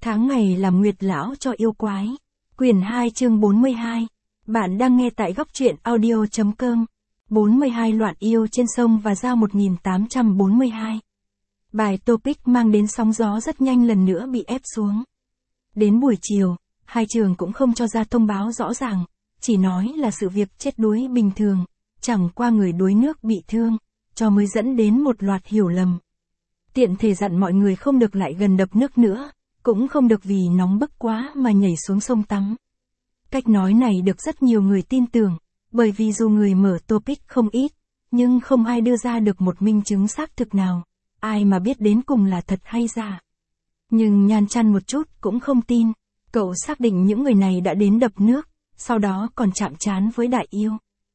Tháng ngày làm nguyệt lão cho yêu quái. Quyển 2 chương 42. Bạn đang nghe tại góc truyện audio.com. 42 loạn yêu trên sông và giao 1842. Bài topic mang đến sóng gió rất nhanh lần nữa bị ép xuống. Đến buổi chiều, hai trường cũng không cho ra thông báo rõ ràng, chỉ nói là sự việc chết đuối bình thường, chẳng qua người đuối nước bị thương, cho mới dẫn đến một loạt hiểu lầm. Tiện thể dặn mọi người không được lại gần đập nước nữa, cũng không được vì nóng bức quá mà nhảy xuống sông tắm. Cách nói này được rất nhiều người tin tưởng, bởi vì dù người mở topic không ít, nhưng không ai đưa ra được một minh chứng xác thực nào, ai mà biết đến cùng là thật hay giả. Nhưng Nhan Chăn một chút cũng không tin, cậu xác định những người này đã đến đập nước, sau đó còn chạm trán với đại yêu.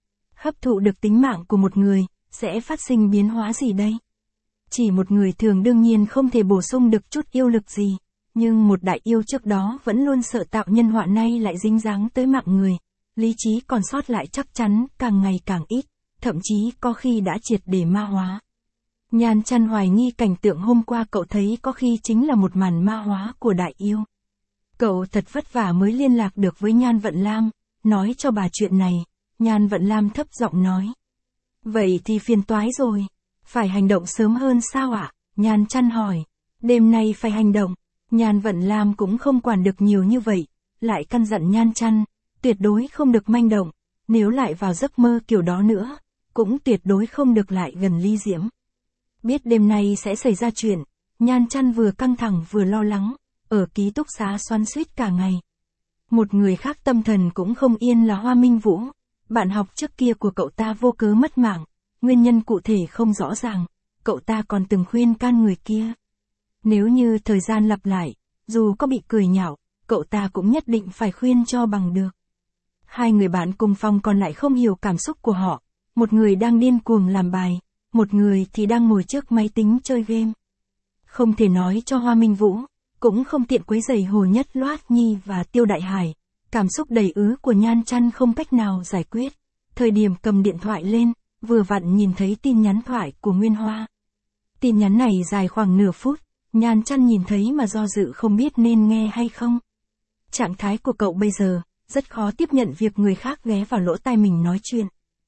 Hấp thụ được tính mạng của một người, sẽ phát sinh biến hóa gì đây? Chỉ một người thường đương nhiên không thể bổ sung được chút yêu lực gì, nhưng một đại yêu trước đó vẫn luôn sợ tạo nhân họa nay lại dính dáng tới mạng người, lý trí còn sót lại chắc chắn càng ngày càng ít, thậm chí có khi đã triệt để ma hóa. Nhan Chăn hoài nghi cảnh tượng hôm qua cậu thấy có khi chính là một màn ma hóa của đại yêu. Cậu thật vất vả mới liên lạc được với Nhan Vận Lam, nói cho bà chuyện này. Nhan Vận Lam thấp giọng nói: "Vậy thì phiền toái rồi, phải hành động sớm hơn sao ạ?" Nhan Chăn hỏi. "Đêm nay phải hành động." Nhan Vận Lam cũng không quản được nhiều như vậy, lại căn dặn Nhan Chăn, tuyệt đối không được manh động, nếu lại vào giấc mơ kiểu đó nữa, cũng tuyệt đối không được lại gần Ly Diễm. Biết đêm nay sẽ xảy ra chuyện, Nhan Chăn vừa căng thẳng vừa lo lắng, ở ký túc xá xoắn xuýt cả ngày. Một người khác tâm thần cũng không yên là Hoa Minh Vũ, bạn học trước kia của cậu ta vô cớ mất mạng, nguyên nhân cụ thể không rõ ràng, cậu ta còn từng khuyên can người kia. Nếu như thời gian lặp lại, dù có bị cười nhạo, cậu ta cũng nhất định phải khuyên cho bằng được. Hai người bạn cùng phòng còn lại không hiểu cảm xúc của họ, một người đang điên cuồng làm bài, một người thì đang ngồi trước máy tính chơi game. Không thể nói cho Hoa Minh Vũ, cũng không tiện quấy rầy Hồ Nhất Loát Nhi và Tiêu Đại Hải. Cảm xúc đầy ứ của Nhan Chăn không cách nào giải quyết. Thời điểm cầm điện thoại lên, vừa vặn nhìn thấy tin nhắn thoại của Nguyên Hoa. Tin nhắn này dài khoảng nửa phút, Nhan Chăn nhìn thấy mà do dự không biết nên nghe hay không. Trạng thái của cậu bây giờ, rất khó tiếp nhận việc người khác ghé vào lỗ tai mình nói chuyện.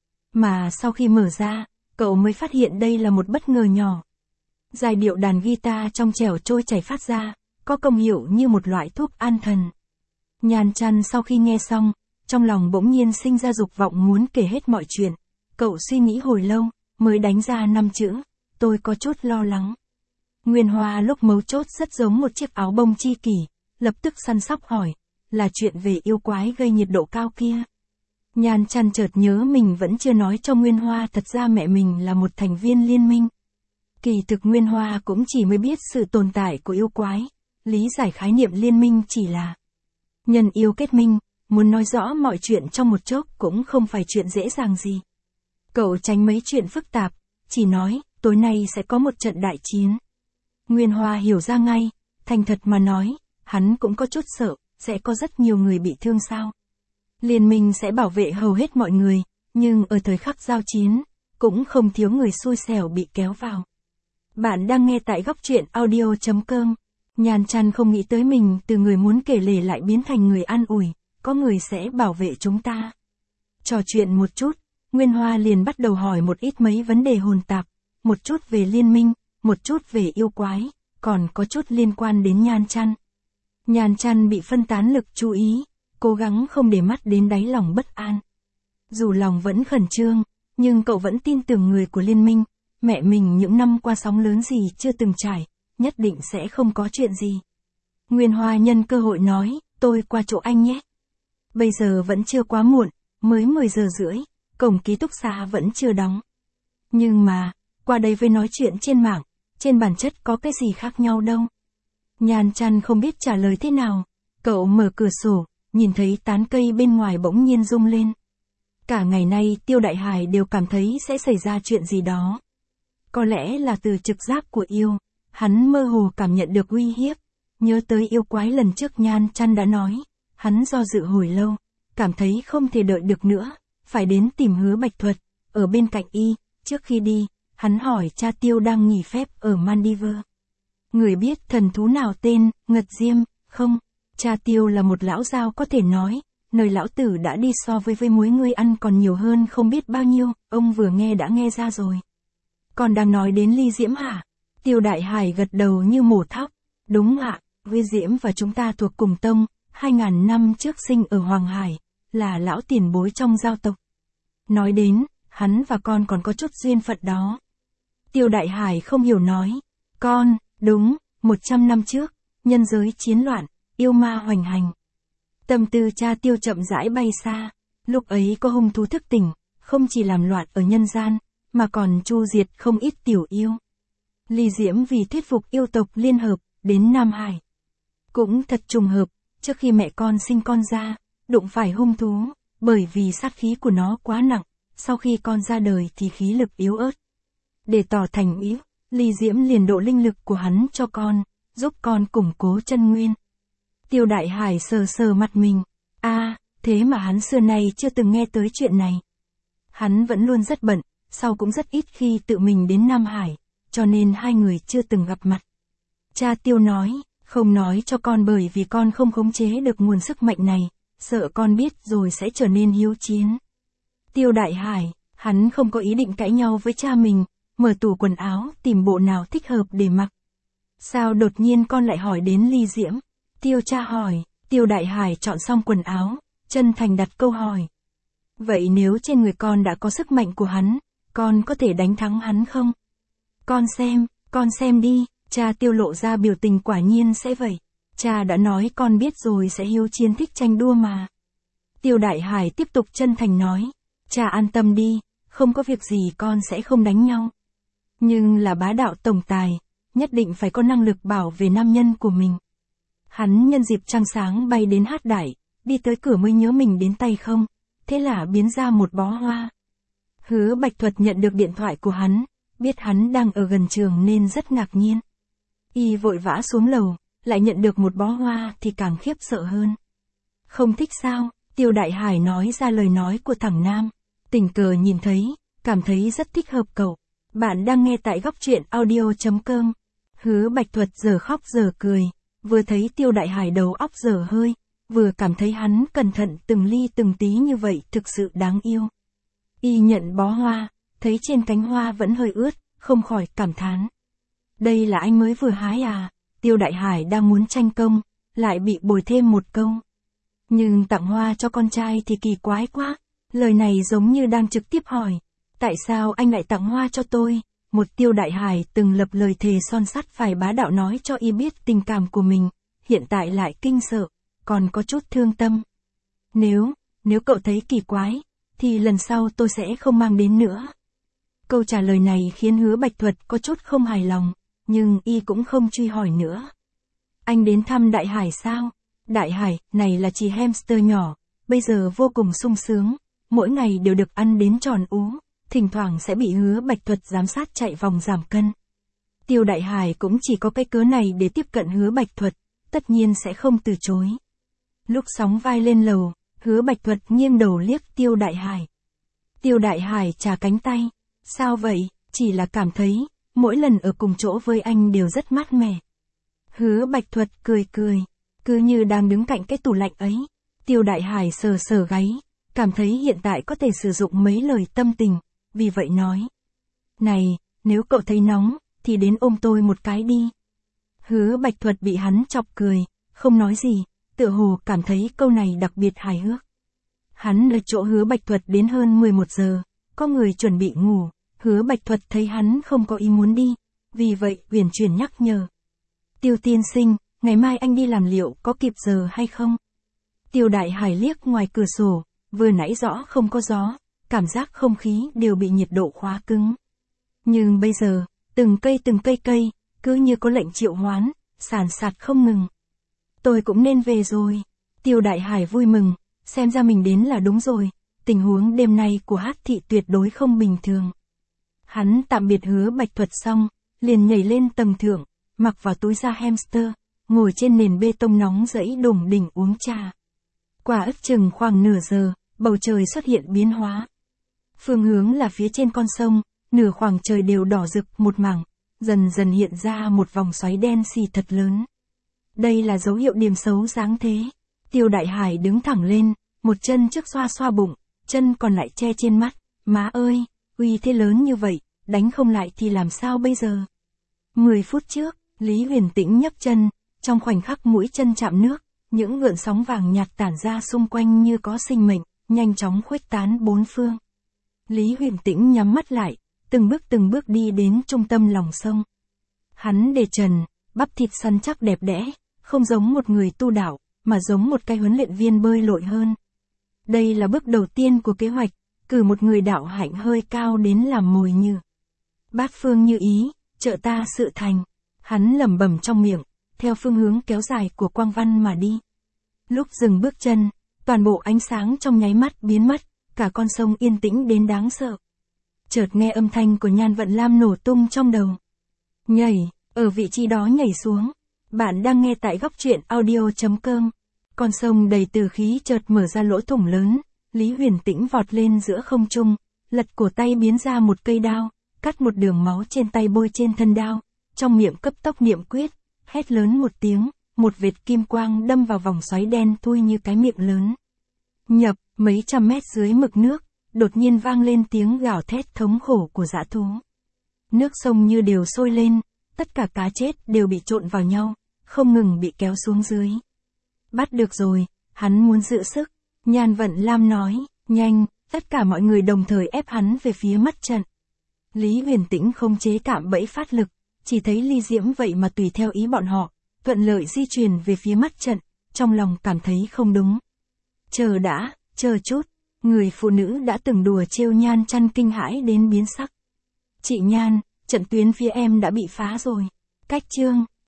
Mà sau khi mở ra, cậu mới phát hiện đây là một bất ngờ nhỏ. Giai điệu đàn guitar trong trẻo trôi chảy phát ra, có công hiệu như một loại thuốc an thần. Nhan Chăn sau khi nghe xong, trong lòng bỗng nhiên sinh ra dục vọng muốn kể hết mọi chuyện. Cậu suy nghĩ hồi lâu, mới đánh ra 5 chữ: "Tôi có chút lo lắng." Nguyên Hoa lúc mấu chốt rất giống một chiếc áo bông chi kỷ, lập tức săn sóc hỏi: "Là chuyện về yêu quái gây nhiệt độ cao kia?" Nhan Chăn chợt nhớ mình vẫn chưa nói cho Nguyên Hoa thật ra mẹ mình là một thành viên liên minh. Kỳ thực Nguyên Hoa cũng chỉ mới biết sự tồn tại của yêu quái, lý giải khái niệm liên minh chỉ là nhân yêu kết minh, muốn nói rõ mọi chuyện trong một chốc cũng không phải chuyện dễ dàng gì. Cậu tránh mấy chuyện phức tạp, chỉ nói, tối nay sẽ có một trận đại chiến. Nguyên Hoa hiểu ra ngay, thành thật mà nói, hắn cũng có chút sợ, sẽ có rất nhiều người bị thương sao. Liên minh sẽ bảo vệ hầu hết mọi người, nhưng ở thời khắc giao chiến, cũng không thiếu người xui xẻo bị kéo vào. Bạn đang nghe tại góc truyện audio.com. Nhan Chăn không nghĩ tới mình từ người muốn kể lể lại biến thành người an ủi, có người sẽ bảo vệ chúng ta. Trò chuyện một chút, Nguyên Hoa liền bắt đầu hỏi một ít mấy vấn đề hồn tạp, một chút về liên minh, một chút về yêu quái, còn có chút liên quan đến Nhan Chăn. Nhan Chăn bị phân tán lực chú ý, cố gắng không để mắt đến đáy lòng bất an. Dù lòng vẫn khẩn trương, nhưng cậu vẫn tin tưởng người của liên minh, mẹ mình những năm qua sóng lớn gì chưa từng trải, nhất định sẽ không có chuyện gì. Nguyên Hoa nhân cơ hội nói, "Tôi qua chỗ anh nhé." Bây giờ vẫn chưa quá muộn, mới 10 giờ rưỡi, cổng ký túc xá vẫn chưa đóng. Nhưng mà, qua đây với nói chuyện trên mạng, trên bản chất có cái gì khác nhau đâu. Nhan Chăn không biết trả lời thế nào, cậu mở cửa sổ, nhìn thấy tán cây bên ngoài bỗng nhiên rung lên. Cả ngày nay Tiêu Đại Hải đều cảm thấy sẽ xảy ra chuyện gì đó. Có lẽ là từ trực giác của yêu, hắn mơ hồ cảm nhận được uy hiếp, nhớ tới yêu quái lần trước Nhan Chăn đã nói, hắn do dự hồi lâu, cảm thấy không thể đợi được nữa, phải đến tìm Hứa Bạch Thuật, ở bên cạnh y. Trước khi đi, hắn hỏi cha Tiêu đang nghỉ phép ở Maldives. Người biết thần thú nào tên Ngật Diêm Không, cha Tiêu là một lão dao có thể nói, nơi lão tử đã đi so với muối ngươi ăn còn nhiều hơn không biết bao nhiêu, ông vừa nghe đã nghe ra rồi. Còn đang nói đến Ly Diễm hả? Tiêu Đại Hải gật đầu như mổ thóc. Đúng ạ, Ly Diễm và chúng ta thuộc cùng tông, 2000 năm trước sinh ở Hoàng Hải, là lão tiền bối trong giao tộc. Nói đến, hắn và con còn có chút duyên phận đó. Tiêu Đại Hải không hiểu nói. Con, đúng, 100 năm trước, nhân giới chiến loạn, yêu ma hoành hành. Tâm tư cha Tiêu chậm rãi bay xa, lúc ấy có hung thú thức tỉnh, không chỉ làm loạn ở nhân gian, mà còn tru diệt không ít tiểu yêu. Ly Diễm vì thuyết phục yêu tộc liên hợp, đến Nam Hải. Cũng thật trùng hợp, trước khi mẹ con sinh con ra, đụng phải hung thú, bởi vì sát khí của nó quá nặng, sau khi con ra đời thì khí lực yếu ớt. Để tỏ thành ý, Ly Diễm liền độ linh lực của hắn cho con, giúp con củng cố chân nguyên. Tiêu Đại Hải sờ sờ mặt mình. Thế mà hắn xưa nay chưa từng nghe tới chuyện này. Hắn vẫn luôn rất bận, sau cũng rất ít khi tự mình đến Nam Hải, cho nên hai người chưa từng gặp mặt. Cha Tiêu nói, không nói cho con bởi vì con không khống chế được nguồn sức mạnh này, sợ con biết rồi sẽ trở nên hiếu chiến. Tiêu Đại Hải, hắn không có ý định cãi nhau với cha mình, mở tủ quần áo tìm bộ nào thích hợp để mặc. Sao đột nhiên con lại hỏi đến Ly Diễm? Tiêu cha hỏi. Tiêu Đại Hải chọn xong quần áo, chân thành đặt câu hỏi. Vậy nếu trên người con đã có sức mạnh của hắn, con có thể đánh thắng hắn không? Con xem đi, cha Tiêu lộ ra biểu tình quả nhiên sẽ vậy. Cha đã nói con biết rồi sẽ hiếu chiến thích tranh đua mà. Tiêu Đại Hải tiếp tục chân thành nói. Cha an tâm đi, không có việc gì con sẽ không đánh nhau. Nhưng là bá đạo tổng tài, nhất định phải có năng lực bảo vệ nam nhân của mình. Hắn nhân dịp trăng sáng bay đến Hát Đại, đi tới cửa mới nhớ mình đến tay không, thế là biến ra một bó hoa. Hứa Bạch Thuật nhận được điện thoại của hắn, biết hắn đang ở gần trường nên rất ngạc nhiên. Y vội vã xuống lầu, lại nhận được một bó hoa thì càng khiếp sợ hơn. Không thích sao? Tiêu Đại Hải nói ra lời nói của thằng Nam. Tình cờ nhìn thấy, cảm thấy rất thích hợp cậu. Bạn đang nghe tại góc truyện audio.com. Hứa Bạch Thuật giờ khóc giờ cười, vừa thấy Tiêu Đại Hải đầu óc dở hơi, vừa cảm thấy hắn cẩn thận từng ly từng tí như vậy thực sự đáng yêu. Y nhận bó hoa, thấy trên cánh hoa vẫn hơi ướt, không khỏi cảm thán. Đây là anh mới vừa hái à? Tiêu Đại Hải đang muốn tranh công, lại bị bồi thêm một câu. Nhưng tặng hoa cho con trai thì kỳ quái quá. Lời này giống như đang trực tiếp hỏi. Tại sao anh lại tặng hoa cho tôi? Một Tiêu Đại Hải từng lập lời thề son sắt phải bá đạo nói cho y biết tình cảm của mình, hiện tại lại kinh sợ, còn có chút thương tâm. Nếu cậu thấy kỳ quái, thì lần sau tôi sẽ không mang đến nữa. Câu trả lời này khiến Hứa Bạch Thuật có chút không hài lòng, nhưng y cũng không truy hỏi nữa. Anh đến thăm Đại Hải sao? Đại Hải, này là chỉ hamster nhỏ, bây giờ vô cùng sung sướng, mỗi ngày đều được ăn đến tròn ú, thỉnh thoảng sẽ bị Hứa Bạch Thuật giám sát chạy vòng giảm cân. Tiêu Đại Hải cũng chỉ có cái cớ này để tiếp cận Hứa Bạch Thuật, tất nhiên sẽ không từ chối. Lúc sóng vai lên lầu, Hứa Bạch Thuật nghiêng đầu liếc Tiêu Đại Hải. Tiêu Đại Hải chà cánh tay. Sao vậy? Chỉ là cảm thấy, mỗi lần ở cùng chỗ với anh đều rất mát mẻ. Hứa Bạch Thuật cười cười, cứ như đang đứng cạnh cái tủ lạnh ấy. Tiêu Đại Hải sờ sờ gáy, cảm thấy hiện tại có thể sử dụng mấy lời tâm tình, vì vậy nói. Này, nếu cậu thấy nóng, thì đến ôm tôi một cái đi. Hứa Bạch Thuật bị hắn chọc cười, không nói gì, tựa hồ cảm thấy câu này đặc biệt hài hước. Hắn ở chỗ Hứa Bạch Thuật đến hơn 11 giờ, có người chuẩn bị ngủ, Hứa Bạch Thuật thấy hắn không có ý muốn đi, vì vậy uyển chuyển nhắc nhở. Tiêu tiên sinh, ngày mai anh đi làm liệu có kịp giờ hay không? Tiêu Đại Hải liếc ngoài cửa sổ, vừa nãy rõ không có gió, cảm giác không khí đều bị nhiệt độ khóa cứng. Nhưng bây giờ, từng cây, cứ như có lệnh triệu hoán, sàn sạt không ngừng. Tôi cũng nên về rồi. Tiêu Đại Hải vui mừng, xem ra mình đến là đúng rồi, tình huống đêm nay của Hát thị tuyệt đối không bình thường. Hắn tạm biệt Hứa Bạch Thuật xong, liền nhảy lên tầng thượng, mặc vào túi da hamster, ngồi trên nền bê tông nóng rẫy đùng đỉnh uống trà. Qua ước chừng khoảng nửa giờ, bầu trời xuất hiện biến hóa. Phương hướng là phía trên con sông, nửa khoảng trời đều đỏ rực một mảng, dần dần hiện ra một vòng xoáy đen xì thật lớn. Đây là dấu hiệu điểm xấu dáng thế. Tiêu Đại Hải đứng thẳng lên, một chân trước xoa xoa bụng, chân còn lại che trên mắt. Má ơi, uy thế lớn như vậy, đánh không lại thì làm sao bây giờ? 10 phút trước, Lý Huyền Tĩnh nhấc chân, trong khoảnh khắc mũi chân chạm nước, những gợn sóng vàng nhạt tản ra xung quanh như có sinh mệnh, nhanh chóng khuếch tán bốn phương. Lý Huyền Tĩnh nhắm mắt lại, từng bước đi đến trung tâm lòng sông. Hắn để trần, bắp thịt săn chắc đẹp đẽ, không giống một người tu đạo, mà giống một cái huấn luyện viên bơi lội hơn. Đây là bước đầu tiên của kế hoạch, cử một người đạo hạnh hơi cao đến làm mồi nhử. Bát phương như ý, trợ ta sự thành. Hắn lẩm bẩm trong miệng, theo phương hướng kéo dài của quang văn mà đi. Lúc dừng bước chân, toàn bộ ánh sáng trong nháy mắt biến mất, cả con sông yên tĩnh đến đáng sợ. Chợt nghe âm thanh của Nhan Vận Lam nổ tung trong đầu. Nhảy, ở vị trí đó nhảy xuống. Bạn đang nghe tại góc truyện audio.com. Con sông đầy từ khí chợt mở ra lỗ thủng lớn, Lý Huyền Tĩnh vọt lên giữa không trung, lật cổ tay biến ra một cây đao, cắt một đường máu trên tay bôi trên thân đao, trong miệng cấp tốc niệm quyết, hét lớn một tiếng, một vệt kim quang đâm vào vòng xoáy đen thui như cái miệng lớn. Nhập, mấy trăm mét dưới mực nước, đột nhiên vang lên tiếng gào thét thống khổ của dã thú. Nước sông như đều sôi lên, tất cả cá chết đều bị trộn vào nhau, không ngừng bị kéo xuống dưới. Bắt được rồi, hắn muốn giữ sức. Nhan Vận Lam nói, nhanh, tất cả mọi người đồng thời ép hắn về phía mắt trận. Lý Huyền Tĩnh không chế cạm bẫy phát lực, chỉ thấy ly diễm vậy mà tùy theo ý bọn họ, thuận lợi di chuyển về phía mắt trận, trong lòng cảm thấy không đúng. Chờ đã, chờ chút, người phụ nữ đã từng đùa trêu Nhan Chăn kinh hãi đến biến sắc. Chị Nhan, trận tuyến phía em đã bị phá rồi. Cách chương